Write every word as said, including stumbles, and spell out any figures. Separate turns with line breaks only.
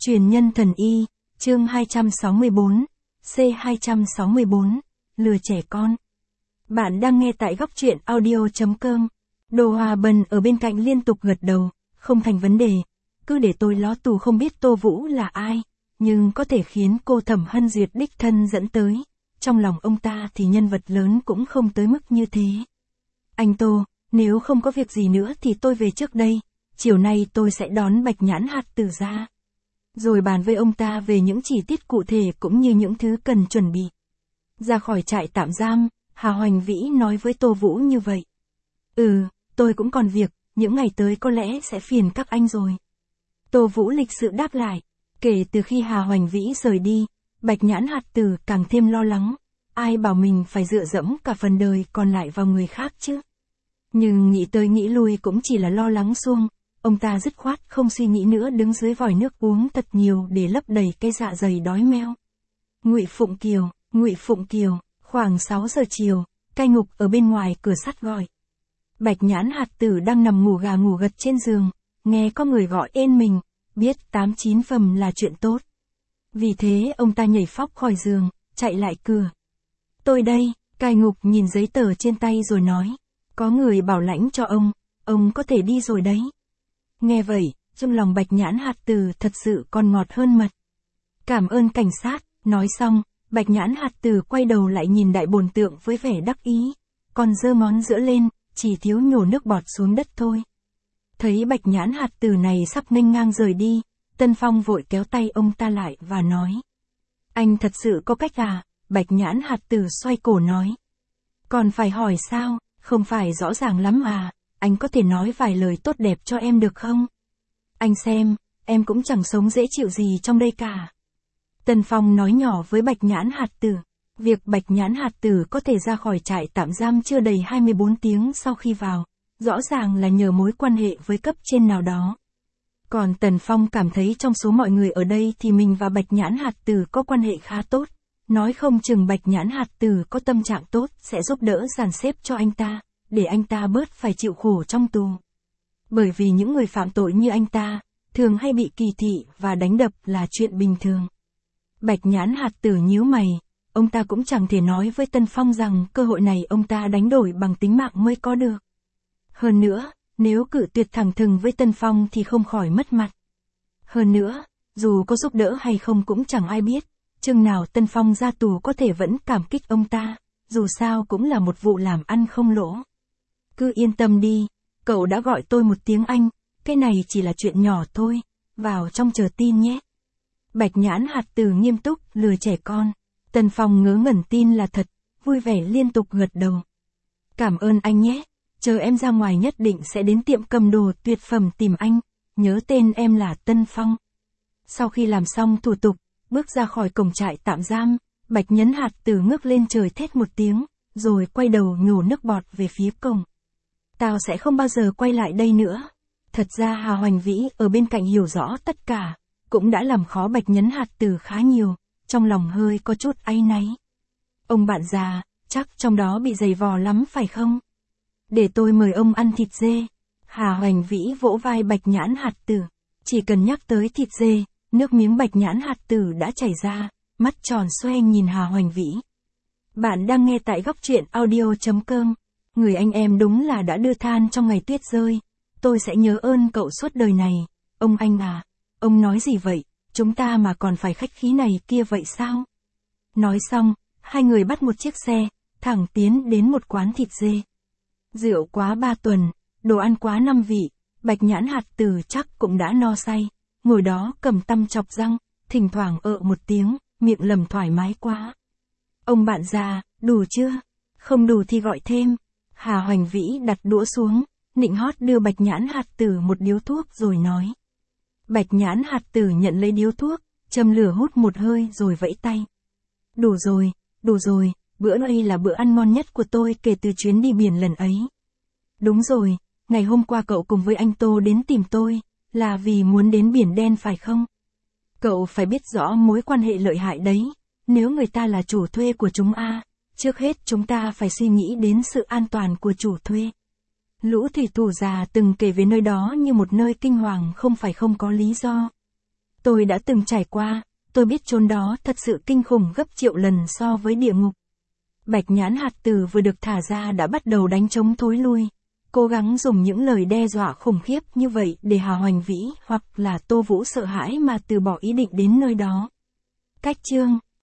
Truyền nhân thần y, chương hai trăm sáu mươi bốn, C hai trăm sáu mươi bốn, lừa trẻ con. Bạn đang nghe tại góc truyện audio.com. Đồ Hòa Bần ở bên cạnh liên tục gật đầu, không thành vấn đề, cứ để tôi ló tù không biết Tô Vũ là ai, nhưng có thể khiến cô Thẩm Hân Duyệt đích thân dẫn tới. Trong lòng ông ta thì nhân vật lớn cũng không tới mức như thế. Anh Tô, nếu không có việc gì nữa thì tôi về trước đây, chiều nay tôi sẽ đón Bạch Nhãn Hạt Tử ra. Rồi bàn với ông ta về những chi tiết cụ thể cũng như những thứ cần chuẩn bị. Ra khỏi trại tạm giam, Hà Hoành Vĩ nói với Tô Vũ như vậy. Ừ, tôi cũng còn việc, những ngày tới có lẽ sẽ phiền các anh rồi. Tô Vũ lịch sự đáp lại. Kể từ khi Hà Hoành Vĩ rời đi, Bạch Nhãn Hạt Tử càng thêm lo lắng. Ai bảo mình phải dựa dẫm cả phần đời còn lại vào người khác chứ. Nhưng nghĩ tới nghĩ lui cũng chỉ là lo lắng suông. Ông ta dứt khoát không suy nghĩ nữa đứng dưới vòi nước uống thật nhiều để lấp đầy cái dạ dày đói meo. Ngụy Phụng Kiều, Ngụy Phụng Kiều, khoảng sáu giờ chiều, cai ngục ở bên ngoài cửa sắt gọi. Bạch Nhãn Hạt Tử đang nằm ngủ gà ngủ gật trên giường, nghe có người gọi ên mình, biết tám chín phần là chuyện tốt. Vì thế ông ta nhảy phóc khỏi giường, chạy lại cửa. Tôi đây, cai ngục nhìn giấy tờ trên tay rồi nói, có người bảo lãnh cho ông, ông có thể đi rồi đấy. Nghe vậy, trong lòng Bạch Nhãn Hạt Tử thật sự còn ngọt hơn mật. Cảm ơn cảnh sát, nói xong, Bạch Nhãn Hạt Tử quay đầu lại nhìn đại bồn tượng với vẻ đắc ý, còn giơ ngón giữa lên, chỉ thiếu nhổ nước bọt xuống đất thôi. Thấy Bạch Nhãn Hạt Tử này sắp nghênh ngang rời đi, Tân Phong vội kéo tay ông ta lại và nói. Anh thật sự có cách à? Bạch Nhãn Hạt Tử xoay cổ nói. Còn phải hỏi sao, không phải rõ ràng lắm à, anh có thể nói vài lời tốt đẹp cho em được không? Anh xem, em cũng chẳng sống dễ chịu gì trong đây cả. Tân Phong nói nhỏ với Bạch Nhãn Hạt Tử. Việc Bạch Nhãn Hạt Tử có thể ra khỏi trại tạm giam chưa đầy hai mươi bốn tiếng sau khi vào, rõ ràng là nhờ mối quan hệ với cấp trên nào đó. Còn Tần Phong cảm thấy trong số mọi người ở đây thì mình và Bạch Nhãn Hạt Tử có quan hệ khá tốt. Nói không chừng Bạch Nhãn Hạt Tử có tâm trạng tốt sẽ giúp đỡ dàn xếp cho anh ta, để anh ta bớt phải chịu khổ trong tù. Bởi vì những người phạm tội như anh ta, thường hay bị kỳ thị và đánh đập là chuyện bình thường. Bạch Nhãn Hạt Tử nhíu mày, ông ta cũng chẳng thể nói với Tân Phong rằng cơ hội này ông ta đánh đổi bằng tính mạng mới có được. Hơn nữa, nếu cự tuyệt thẳng thừng với Tân Phong thì không khỏi mất mặt. Hơn nữa, dù có giúp đỡ hay không cũng chẳng ai biết, chừng nào Tân Phong ra tù có thể vẫn cảm kích ông ta, dù sao cũng là một vụ làm ăn không lỗ. Cứ yên tâm đi, cậu đã gọi tôi một tiếng anh, cái này chỉ là chuyện nhỏ thôi, vào trong chờ tin nhé. Bạch Nhãn Hạt Tử nghiêm túc lừa trẻ con. Tân Phong ngớ ngẩn tin là thật, vui vẻ liên tục gật đầu. Cảm ơn anh nhé, chờ em ra ngoài nhất định sẽ đến tiệm cầm đồ tuyệt phẩm tìm anh, nhớ tên em là Tân Phong. Sau khi làm xong thủ tục, bước ra khỏi cổng trại tạm giam, Bạch Nhãn Hạt Tử ngước lên trời thét một tiếng, rồi quay đầu nhổ nước bọt về phía cổng. Tao sẽ không bao giờ quay lại đây nữa. Thật ra Hà Hoành Vĩ ở bên cạnh hiểu rõ tất cả, cũng đã làm khó Bạch Nhãn Hạt Tử khá nhiều, trong lòng hơi có chút áy náy. Ông bạn già, chắc trong đó bị dày vò lắm phải không? Để tôi mời ông ăn thịt dê. Hà Hoành Vĩ vỗ vai Bạch Nhãn Hạt Tử. Chỉ cần nhắc tới thịt dê, nước miếng Bạch Nhãn Hạt Tử đã chảy ra, mắt tròn xoe nhìn Hà Hoành Vĩ. Bạn đang nghe tại góc truyện audio.com. Người anh em đúng là đã đưa than trong ngày tuyết rơi. Tôi sẽ nhớ ơn cậu suốt đời này. Ông anh à, ông nói gì vậy? Chúng ta mà còn phải khách khí này kia vậy sao? Nói xong, hai người bắt một chiếc xe, thẳng tiến đến một quán thịt dê. Rượu quá ba tuần, đồ ăn quá năm vị, Bạch Nhãn Hạt Tử chắc cũng đã no say, ngồi đó cầm tăm chọc răng, thỉnh thoảng ợ một tiếng, miệng lầm thoải mái quá. Ông bạn già, đủ chưa? Không đủ thì gọi thêm. Hà Hoành Vĩ đặt đũa xuống, nịnh hót đưa Bạch Nhãn Hạt Tử một điếu thuốc rồi nói. Bạch Nhãn Hạt Tử nhận lấy điếu thuốc, châm lửa hút một hơi rồi vẫy tay. Đủ rồi, đủ rồi, bữa đây là bữa ăn ngon nhất của tôi kể từ chuyến đi biển lần ấy. Đúng rồi, ngày hôm qua cậu cùng với anh Tô đến tìm tôi, là vì muốn đến biển đen phải không? Cậu phải biết rõ mối quan hệ lợi hại đấy, nếu người ta là chủ thuê của chúng a, trước hết chúng ta phải suy nghĩ đến sự an toàn của chủ thuê. Lũ thủy thủ già từng kể về nơi đó như một nơi kinh hoàng không phải không có lý do. Tôi đã từng trải qua, tôi biết chốn đó thật sự kinh khủng gấp triệu lần so với địa ngục. Bạch nhãn hạt tử vừa được thả ra đã bắt đầu đánh trống thối lui, cố gắng dùng những lời đe dọa khủng khiếp như vậy để Hà Hoành Vĩ hoặc là Tô Vũ sợ hãi mà từ bỏ ý định đến nơi đó. Cách chương